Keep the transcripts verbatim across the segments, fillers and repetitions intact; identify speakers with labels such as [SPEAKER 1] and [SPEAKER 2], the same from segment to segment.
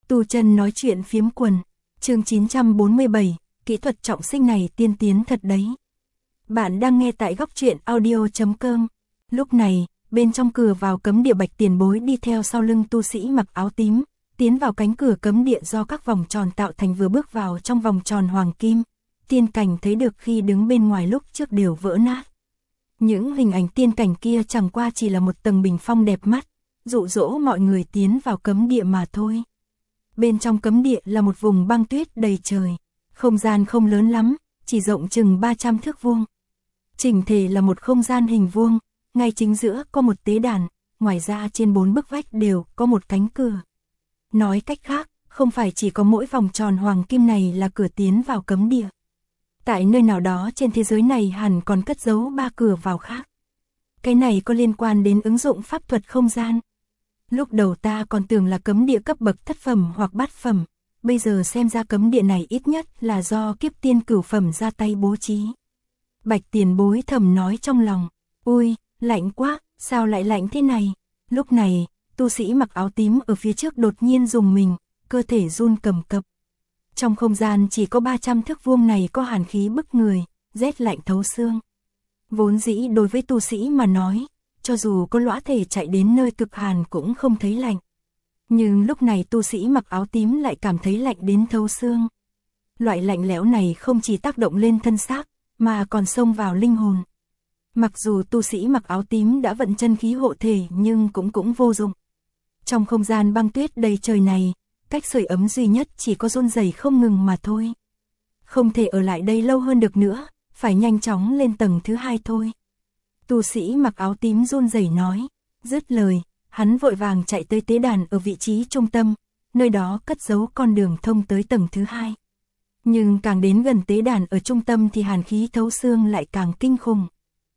[SPEAKER 1] Tu chân nói chuyện phiếm quần, chương chín trăm bốn mươi bảy, kỹ thuật trọng sinh này tiên tiến thật đấy. Bạn đang nghe tại góc truyện audio chấm com. Lúc này, bên trong cửa vào cấm địa Bạch Tiền Bối đi theo sau lưng tu sĩ mặc áo tím, tiến vào cánh cửa cấm địa do các vòng tròn tạo thành vừa bước vào trong vòng tròn hoàng kim. Tiên cảnh thấy được khi đứng bên ngoài lúc trước đều vỡ nát. Những hình ảnh tiên cảnh kia chẳng qua chỉ là một tầng bình phong đẹp mắt, dụ dỗ mọi người tiến vào cấm địa mà thôi. Bên trong cấm địa là một vùng băng tuyết đầy trời, không gian không lớn lắm, chỉ rộng chừng ba trăm thước vuông. Chỉnh thể là một không gian hình vuông, ngay chính giữa có một tế đàn, ngoài ra trên bốn bức vách đều có một cánh cửa. Nói cách khác, không phải chỉ có mỗi vòng tròn hoàng kim này là cửa tiến vào cấm địa. Tại nơi nào đó trên thế giới này hẳn còn cất giấu ba cửa vào khác. Cái này có liên quan đến ứng dụng pháp thuật không gian. Lúc đầu ta còn tưởng là cấm địa cấp bậc thất phẩm hoặc bát phẩm, bây giờ xem ra cấm địa này ít nhất là do kiếp tiên cửu phẩm ra tay bố trí. Bạch Tiền Bối thầm nói trong lòng, ui, lạnh quá, sao lại lạnh thế này? Lúc này, tu sĩ mặc áo tím ở phía trước đột nhiên rùng mình, cơ thể run cầm cập. Trong không gian chỉ có ba trăm thước vuông này có hàn khí bức người, rét lạnh thấu xương. Vốn dĩ đối với tu sĩ mà nói, cho dù có lõa thể chạy đến nơi cực hàn cũng không thấy lạnh. Nhưng lúc này tu sĩ mặc áo tím lại cảm thấy lạnh đến thấu xương. Loại lạnh lẽo này không chỉ tác động lên thân xác, mà còn xông vào linh hồn. Mặc dù tu sĩ mặc áo tím đã vận chân khí hộ thể nhưng cũng cũng vô dụng. Trong không gian băng tuyết đầy trời này, cách sưởi ấm duy nhất chỉ có run rẩy không ngừng mà thôi. Không thể ở lại đây lâu hơn được nữa, phải nhanh chóng lên tầng thứ hai thôi. Tu sĩ mặc áo tím run rẩy nói, dứt lời, hắn vội vàng chạy tới tế đàn ở vị trí trung tâm, nơi đó cất giấu con đường thông tới tầng thứ hai. Nhưng càng đến gần tế đàn ở trung tâm thì hàn khí thấu xương lại càng kinh khủng.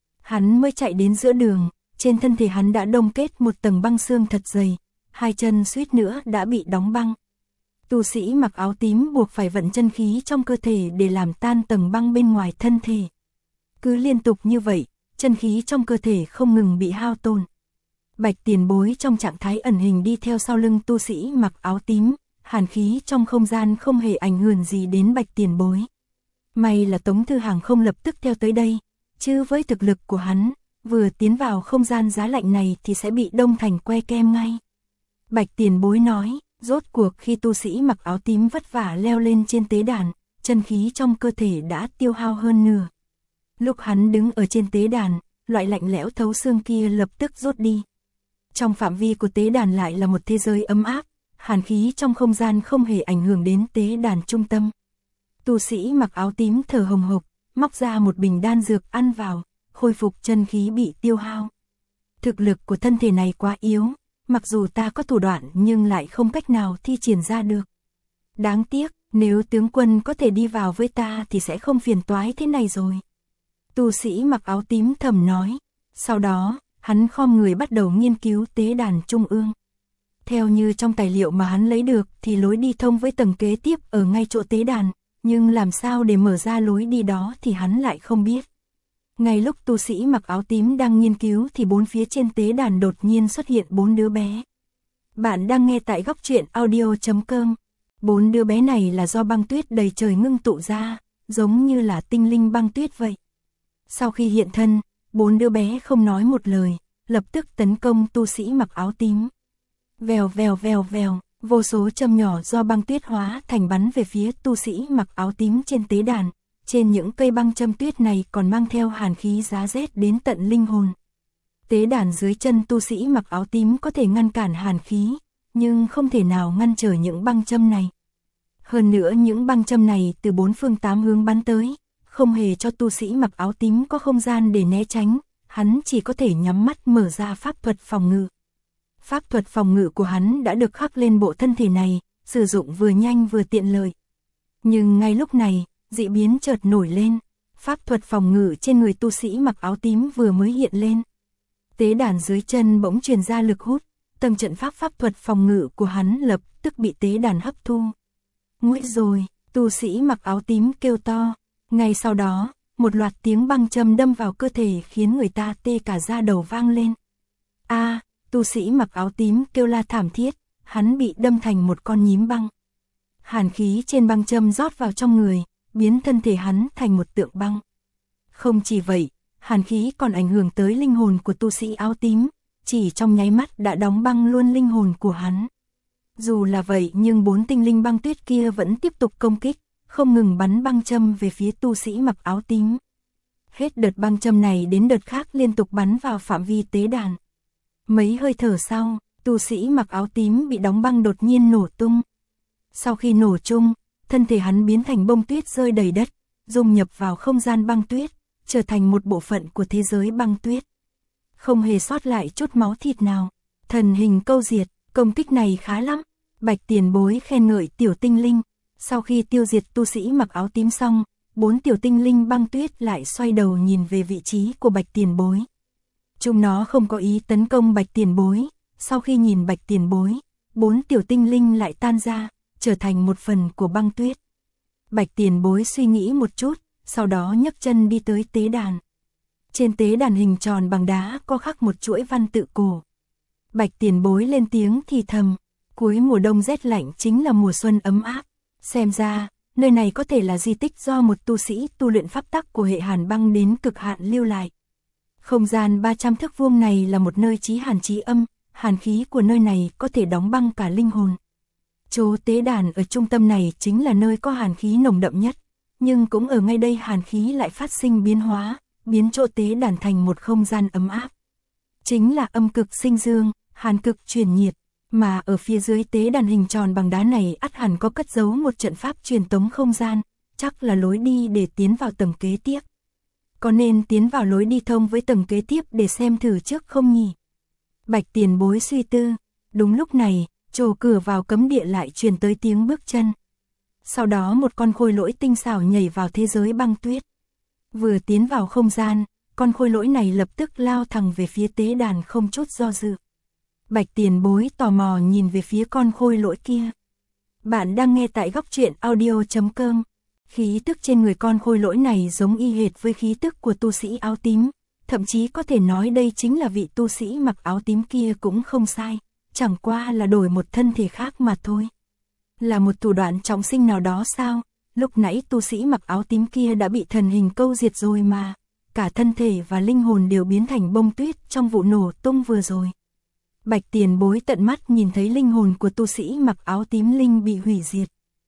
[SPEAKER 1] Hắn mới chạy đến giữa đường, trên thân thể hắn đã đông kết một tầng băng xương thật dày, hai chân suýt nữa đã bị đóng băng. Tu sĩ mặc áo tím buộc phải vận chân khí trong cơ thể để làm tan tầng băng bên ngoài thân thể. Cứ liên tục như vậy, chân khí trong cơ thể không ngừng bị hao tổn. Bạch Tiền Bối trong trạng thái ẩn hình đi theo sau lưng tu sĩ mặc áo tím, hàn khí trong không gian không hề ảnh hưởng gì đến Bạch Tiền Bối. May là Tống Thư Hàng không lập tức theo tới đây, chứ với thực lực của hắn, vừa tiến vào không gian giá lạnh này thì sẽ bị đông thành que kem ngay. Bạch Tiền Bối nói, rốt cuộc khi tu sĩ mặc áo tím vất vả leo lên trên tế đàn, chân khí trong cơ thể đã tiêu hao hơn nửa. Lúc hắn đứng ở trên tế đàn, loại lạnh lẽo thấu xương kia lập tức rút đi. Trong phạm vi của tế đàn lại là một thế giới ấm áp, hàn khí trong không gian không hề ảnh hưởng đến tế đàn trung tâm. Tu sĩ mặc áo tím thở hồng hộc, móc ra một bình đan dược ăn vào, khôi phục chân khí bị tiêu hao. Thực lực của thân thể này quá yếu, mặc dù ta có thủ đoạn nhưng lại không cách nào thi triển ra được. Đáng tiếc, nếu tướng quân có thể đi vào với ta thì sẽ không phiền toái thế này rồi. Tu sĩ mặc áo tím thầm nói, sau đó, hắn khom người bắt đầu nghiên cứu tế đàn trung ương. Theo như trong tài liệu mà hắn lấy được thì lối đi thông với tầng kế tiếp ở ngay chỗ tế đàn, nhưng làm sao để mở ra lối đi đó thì hắn lại không biết. Ngay lúc tu sĩ mặc áo tím đang nghiên cứu thì bốn phía trên tế đàn đột nhiên xuất hiện bốn đứa bé. Bạn đang nghe tại góc truyện audio chấm com. Bốn đứa bé này là do băng tuyết đầy trời ngưng tụ ra, giống như là tinh linh băng tuyết vậy. Sau khi hiện thân, bốn đứa bé không nói một lời, lập tức tấn công tu sĩ mặc áo tím. Vèo vèo vèo vèo, vô số châm nhỏ do băng tuyết hóa thành bắn về phía tu sĩ mặc áo tím trên tế đàn. Trên những cây băng châm tuyết này còn mang theo hàn khí giá rét đến tận linh hồn. Tế đàn dưới chân tu sĩ mặc áo tím có thể ngăn cản hàn khí, nhưng không thể nào ngăn trở những băng châm này. Hơn nữa những băng châm này từ bốn phương tám hướng bắn tới, không hề cho tu sĩ mặc áo tím có không gian để né tránh, hắn chỉ có thể nhắm mắt mở ra pháp thuật phòng ngự. Pháp thuật phòng ngự của hắn đã được khắc lên bộ thân thể này, sử dụng vừa nhanh vừa tiện lợi. Nhưng ngay lúc này, dị biến chợt nổi lên, pháp thuật phòng ngự trên người tu sĩ mặc áo tím vừa mới hiện lên. Tế đàn dưới chân bỗng truyền ra lực hút, tầng trận pháp pháp thuật phòng ngự của hắn lập tức bị tế đàn hấp thu. Nguy rồi, tu sĩ mặc áo tím kêu to, ngay sau đó, một loạt tiếng băng châm đâm vào cơ thể khiến người ta tê cả da đầu vang lên. A, tu sĩ mặc áo tím kêu la thảm thiết, hắn bị đâm thành một con nhím băng. Hàn khí trên băng châm rót vào trong người, biến thân thể hắn thành một tượng băng. Không chỉ vậy, hàn khí còn ảnh hưởng tới linh hồn của tu sĩ áo tím, chỉ trong nháy mắt đã đóng băng luôn linh hồn của hắn. Dù là vậy nhưng bốn tinh linh băng tuyết kia vẫn tiếp tục công kích, không ngừng bắn băng châm về phía tu sĩ mặc áo tím. Hết đợt băng châm này đến đợt khác liên tục bắn vào phạm vi tế đàn. Mấy hơi thở sau, tu sĩ mặc áo tím bị đóng băng đột nhiên nổ tung. Sau khi nổ chung, thân thể hắn biến thành bông tuyết rơi đầy đất, dung nhập vào không gian băng tuyết, trở thành một bộ phận của thế giới băng tuyết. Không hề sót lại chút máu thịt nào. Thần hình câu diệt, công kích này khá lắm. Bạch tiền bối khen ngợi tiểu tinh linh. Sau khi tiêu diệt tu sĩ mặc áo tím xong, bốn tiểu tinh linh băng tuyết lại xoay đầu nhìn về vị trí của bạch tiền bối. Chúng nó không có ý tấn công bạch tiền bối. Sau khi nhìn bạch tiền bối, bốn tiểu tinh linh lại tan ra, trở thành một phần của băng tuyết. Bạch tiền bối suy nghĩ một chút, sau đó nhấc chân đi tới tế đàn. Trên tế đàn hình tròn bằng đá có khắc một chuỗi văn tự cổ. Bạch tiền bối lên tiếng thì thầm, cuối mùa đông rét lạnh chính là mùa xuân ấm áp. Xem ra, nơi này có thể là di tích do một tu sĩ tu luyện pháp tắc của hệ hàn băng đến cực hạn lưu lại. Không gian ba trăm thước vuông này là một nơi chí hàn chí âm, hàn khí của nơi này có thể đóng băng cả linh hồn. Chỗ tế đàn ở trung tâm này chính là nơi có hàn khí nồng đậm nhất, nhưng cũng ở ngay đây hàn khí lại phát sinh biến hóa, biến chỗ tế đàn thành một không gian ấm áp. Chính là âm cực sinh dương, hàn cực truyền nhiệt, mà ở phía dưới tế đàn hình tròn bằng đá này ắt hẳn có cất giấu một trận pháp truyền tống không gian, chắc là lối đi để tiến vào tầng kế tiếp. Có nên tiến vào lối đi thông với tầng kế tiếp để xem thử trước không nhỉ? Bạch tiền bối suy tư, đúng lúc này, chỗ cửa vào cấm địa lại truyền tới tiếng bước chân. Sau đó một con khôi lỗi tinh xảo nhảy vào thế giới băng tuyết. Vừa tiến vào không gian, con khôi lỗi này lập tức lao thẳng về phía tế đàn không chút do dự. Bạch tiền bối tò mò nhìn về phía con khôi lỗi kia. Bạn đang nghe tại góc truyện audio chấm com. Khí tức trên người con khôi lỗi này giống y hệt với khí tức của tu sĩ áo tím. Thậm chí có thể nói đây chính là vị tu sĩ mặc áo tím kia cũng không sai. Chẳng qua là đổi một thân thể khác mà thôi. Là một thủ đoạn trọng sinh nào đó sao? Lúc nãy tu sĩ mặc áo tím kia đã bị thần hình câu diệt rồi mà. Cả thân thể và linh hồn đều biến thành bông tuyết trong vụ nổ tung vừa rồi. Bạch tiền bối tận mắt nhìn thấy linh hồn của tu sĩ mặc áo tím linh bị hủy diệt.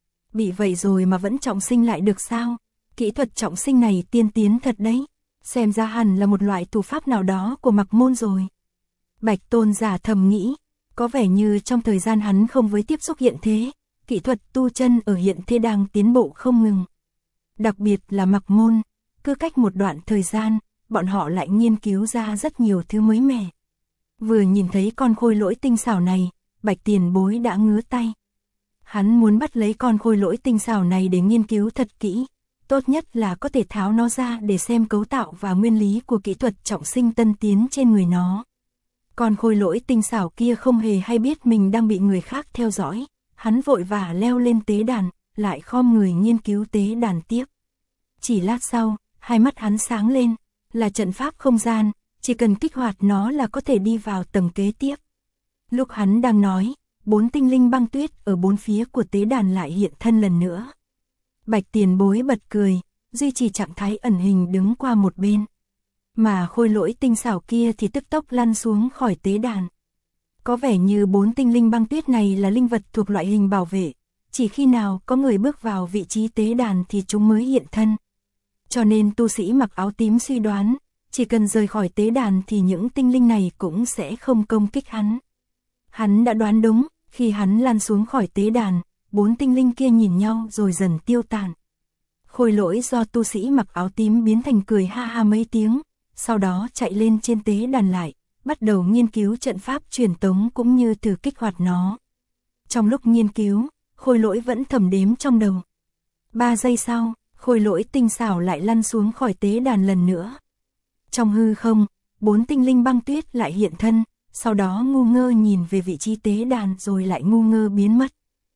[SPEAKER 1] Bị vậy rồi mà vẫn trọng sinh lại được sao? Kỹ thuật trọng sinh này tiên tiến thật đấy. Xem ra hẳn là một loại thủ pháp nào đó của Mặc Môn rồi. Bạch tôn giả thầm nghĩ, có vẻ như trong thời gian hắn không với tiếp xúc hiện thế, kỹ thuật tu chân ở hiện thế đang tiến bộ không ngừng. Đặc biệt là Mặc Môn, cứ cách một đoạn thời gian, bọn họ lại nghiên cứu ra rất nhiều thứ mới mẻ. Vừa nhìn thấy con khôi lỗi tinh xảo này, Bạch tiền bối đã ngứa tay. Hắn muốn bắt lấy con khôi lỗi tinh xảo này để nghiên cứu thật kỹ, tốt nhất là có thể tháo nó ra để xem cấu tạo và nguyên lý của kỹ thuật trọng sinh tân tiến trên người nó. Con khôi lỗi tinh xảo kia không hề hay biết mình đang bị người khác theo dõi, hắn vội vã leo lên tế đàn, lại khom người nghiên cứu tế đàn tiếp. Chỉ lát sau, hai mắt hắn sáng lên, là trận pháp không gian, chỉ cần kích hoạt nó là có thể đi vào tầng kế tiếp. Lúc hắn đang nói, bốn tinh linh băng tuyết ở bốn phía của tế đàn lại hiện thân lần nữa. Bạch tiền bối bật cười, duy trì trạng thái ẩn hình đứng qua một bên. Mà khôi lỗi tinh xảo kia thì tức tốc lăn xuống khỏi tế đàn. Có vẻ như bốn tinh linh băng tuyết này là linh vật thuộc loại hình bảo vệ, chỉ khi nào có người bước vào vị trí tế đàn thì chúng mới hiện thân. Cho nên tu sĩ mặc áo tím suy đoán, chỉ cần rời khỏi tế đàn thì những tinh linh này cũng sẽ không công kích hắn. Hắn đã đoán đúng, khi hắn lăn xuống khỏi tế đàn, bốn tinh linh kia nhìn nhau rồi dần tiêu tàn. Khôi lỗi do tu sĩ mặc áo tím biến thành cười ha ha mấy tiếng, sau đó chạy lên trên tế đàn lại, bắt đầu nghiên cứu trận pháp truyền tống cũng như thử kích hoạt nó. Trong lúc nghiên cứu, khôi lỗi vẫn thầm đếm trong đầu. Ba giây sau, khôi lỗi tinh xảo lại lăn xuống khỏi tế đàn lần nữa. Trong hư không, bốn tinh linh băng tuyết lại hiện thân, sau đó ngu ngơ nhìn về vị trí tế đàn rồi lại ngu ngơ biến mất.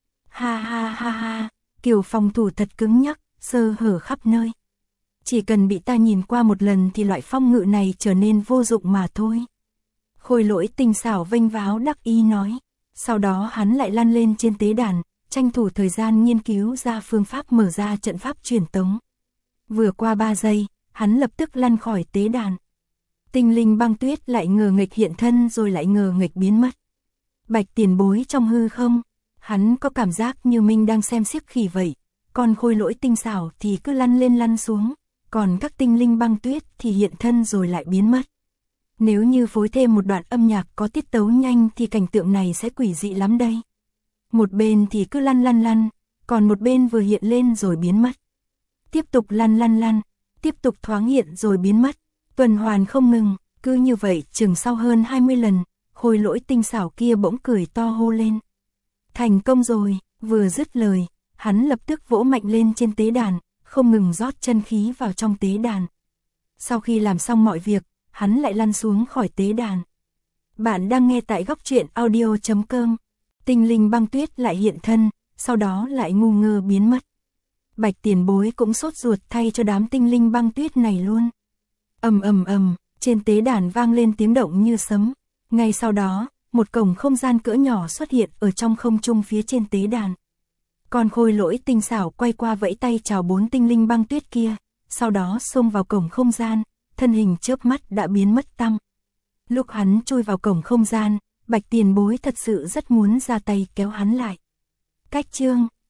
[SPEAKER 1] Ha ha ha ha, kiểu phòng thủ thật cứng nhắc, sơ hở khắp nơi. Chỉ cần bị ta nhìn qua một lần thì loại phong ngự này trở nên vô dụng mà thôi. Khôi lỗi tinh xảo vênh váo đắc ý nói. Sau đó hắn lại lăn lên trên tế đàn, tranh thủ thời gian nghiên cứu ra phương pháp mở ra trận pháp truyền tống. Vừa qua ba giây, hắn lập tức lăn khỏi tế đàn. Tinh linh băng tuyết lại ngờ nghịch hiện thân rồi lại ngờ nghịch biến mất. Bạch tiền bối trong hư không, hắn có cảm giác như mình đang xem xiếc khỉ vậy, còn khôi lỗi tinh xảo thì cứ lăn lên lăn xuống, còn các tinh linh băng tuyết thì hiện thân rồi lại biến mất. Nếu như phối thêm một đoạn âm nhạc có tiết tấu nhanh thì cảnh tượng này sẽ quỷ dị lắm đây. Một bên thì cứ lăn lăn lăn, còn một bên vừa hiện lên rồi biến mất. Tiếp tục lăn lăn lăn, tiếp tục thoáng hiện rồi biến mất, tuần hoàn không ngừng, cứ như vậy chừng sau hơn hai mươi lần, khôi lỗi tinh xảo kia bỗng cười to hô lên. Thành công rồi, vừa dứt lời, hắn lập tức vỗ mạnh lên trên tế đàn, không ngừng rót chân khí vào trong tế đàn. Sau khi làm xong mọi việc, hắn lại lăn xuống khỏi tế đàn. Bạn đang nghe tại góc truyện audio chấm com. Tinh linh băng tuyết lại hiện thân, sau đó lại ngu ngơ biến mất. Bạch tiền bối cũng sốt ruột thay cho đám tinh linh băng tuyết này luôn. Ầm ầm ầm, trên tế đàn vang lên tiếng động như sấm. Ngay sau đó, một cổng không gian cỡ nhỏ xuất hiện ở trong không trung phía trên tế đàn. Còn khôi lỗi tinh xảo quay qua vẫy tay chào bốn tinh linh băng tuyết kia, sau đó xông vào cổng không gian, thân hình chớp mắt đã biến mất tăm. Lúc hắn chui vào cổng không gian, Bạch tiền bối thật sự rất muốn ra tay kéo hắn lại. Cách chương